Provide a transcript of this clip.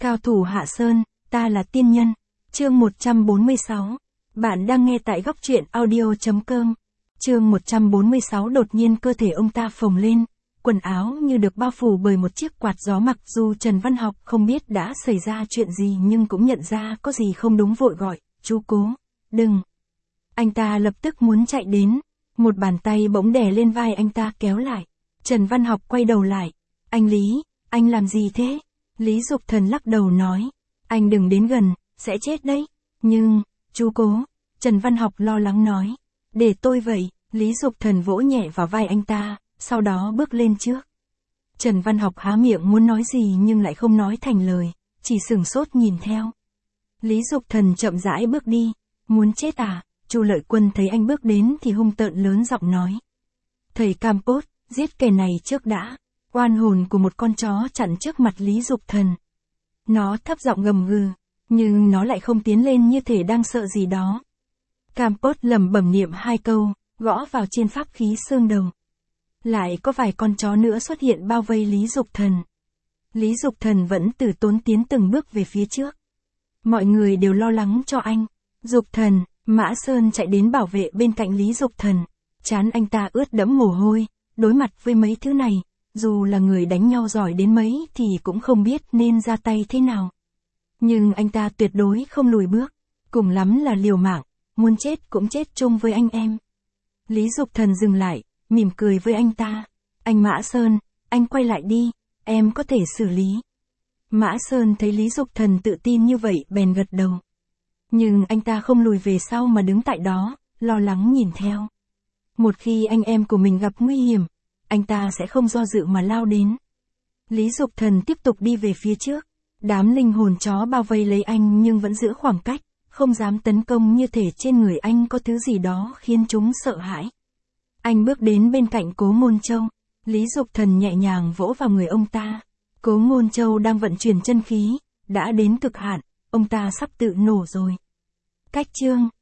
Cao thủ Hạ Sơn, ta là tiên nhân. Chương 146. Bạn đang nghe tại góc truyện audio.com. Chương 146 đột nhiên cơ thể ông ta phồng lên, quần áo như được bao phủ bởi một chiếc quạt gió, mặc dù Trần Văn Học không biết đã xảy ra chuyện gì nhưng cũng nhận ra có gì không đúng, vội gọi, chú Cố, đừng. Anh ta lập tức muốn chạy đến, một bàn tay bỗng đè lên vai anh ta kéo lại. Trần Văn Học quay đầu lại, anh Lý, anh làm gì thế? Lý Dục Thần lắc đầu nói, anh đừng đến gần, sẽ chết đấy. Nhưng, chú Cố, Trần Văn Học lo lắng nói, để tôi vậy. Lý Dục Thần vỗ nhẹ vào vai anh ta, sau đó bước lên trước. Trần Văn Học há miệng muốn nói gì nhưng lại không nói thành lời, chỉ sửng sốt nhìn theo. Lý Dục Thần chậm rãi bước đi, muốn chết à? Chu Lợi Quân thấy anh bước đến thì hung tợn lớn giọng nói, thầy Campos, giết kẻ này trước đã. Oan hồn của một con chó chặn trước mặt Lý Dục Thần. Nó thấp giọng gầm gừ, nhưng nó lại không tiến lên như thể đang sợ gì đó. Campos lẩm bẩm niệm hai câu, gõ vào trên pháp khí xương đầu. Lại có vài con chó nữa xuất hiện bao vây Lý Dục Thần. Lý Dục Thần vẫn từ tốn tiến từng bước về phía trước. Mọi người đều lo lắng cho anh. Dục Thần, Mã Sơn chạy đến bảo vệ bên cạnh Lý Dục Thần. Trán anh ta ướt đẫm mồ hôi, đối mặt với mấy thứ này, dù là người đánh nhau giỏi đến mấy thì cũng không biết nên ra tay thế nào. Nhưng anh ta tuyệt đối không lùi bước, cùng lắm là liều mạng, muốn chết cũng chết chung với anh em. Lý Dục Thần dừng lại, mỉm cười với anh ta. Anh Mã Sơn, anh quay lại đi, em có thể xử lý. Mã Sơn thấy Lý Dục Thần tự tin như vậy bèn gật đầu. Nhưng anh ta không lùi về sau mà đứng tại đó, lo lắng nhìn theo. Một khi anh em của mình gặp nguy hiểm, anh ta sẽ không do dự mà lao đến. Lý Dục Thần tiếp tục đi về phía trước. Đám linh hồn chó bao vây lấy anh nhưng vẫn giữ khoảng cách, không dám tấn công, như thể trên người anh có thứ gì đó khiến chúng sợ hãi. Anh bước đến bên cạnh Cố Ngôn Châu. Lý Dục Thần nhẹ nhàng vỗ vào người ông ta. Cố Ngôn Châu đang vận chuyển chân khí, đã đến cực hạn, ông ta sắp tự nổ rồi. Cách chương